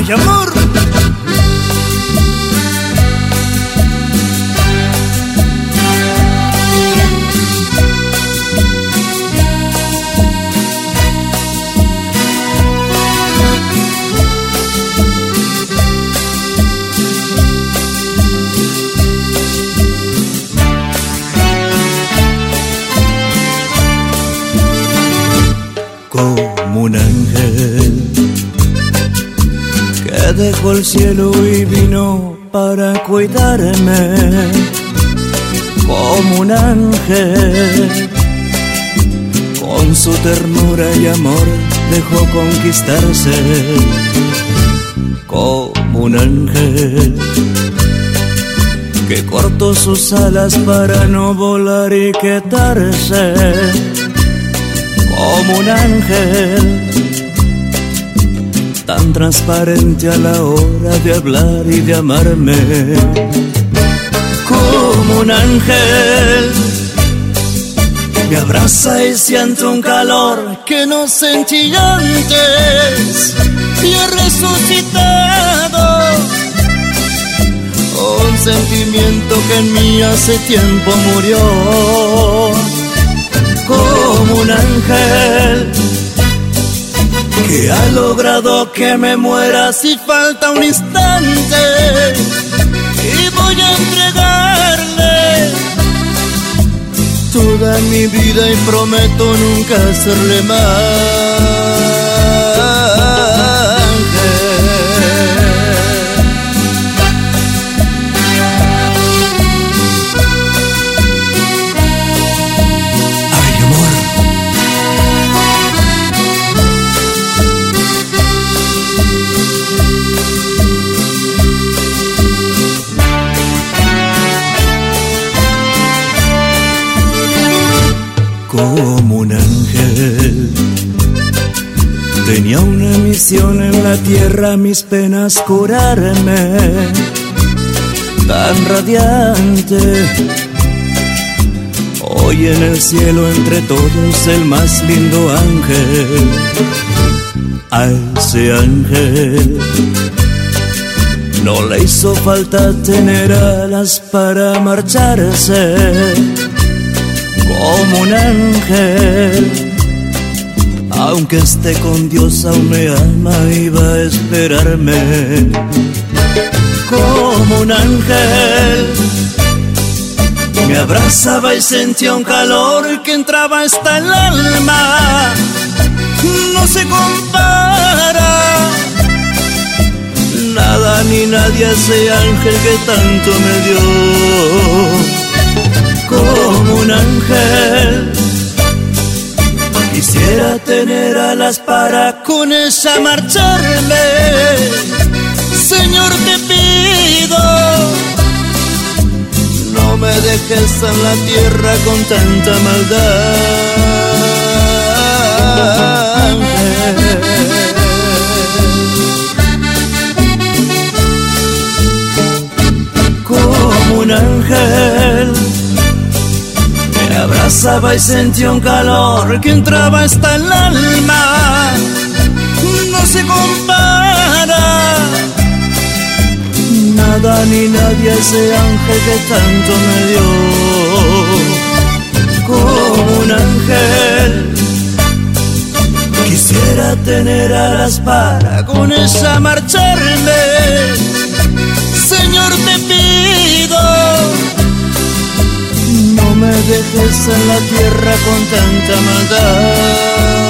¡Ay, amor! Como un ángel que dejó el cielo y vino para cuidarme. Como un ángel con su ternura y amor dejó conquistarse. Como un ángel que cortó sus alas para no volar y quedarse. Como un ángel tan transparente a la hora de hablar y de amarme. Como un ángel me abraza y siento un calor que no sentí antes y he resucitado. Un sentimiento que en mí hace tiempo murió. Como un ángel que ha logrado que me muera si falta un instante, y voy a entregarle toda mi vida y prometo nunca hacerle mal. Como un ángel tenía una misión en la tierra, mis penas curarme. Tan radiante, hoy en el cielo entre todos el más lindo ángel. A ese ángel no le hizo falta tener alas para marcharse. Como un ángel, aunque esté con Dios aún me ama y va a esperarme. Como un ángel me abrazaba y sentía un calor que entraba hasta el alma. No se compara nada ni nadie a ese ángel que tanto me dio. Como un ángel quisiera tener alas para con esa marcharme. Señor, te pido, no me dejes en la tierra con tanta maldad. Como un ángel me abrazaba y sentía un calor que entraba hasta el alma. No se compara nada ni nadie a ese ángel que tanto me dio. Como un ángel quisiera tener alas para con esa marcharme. Señor, te pido, no me dejes en la tierra con tanta maldad.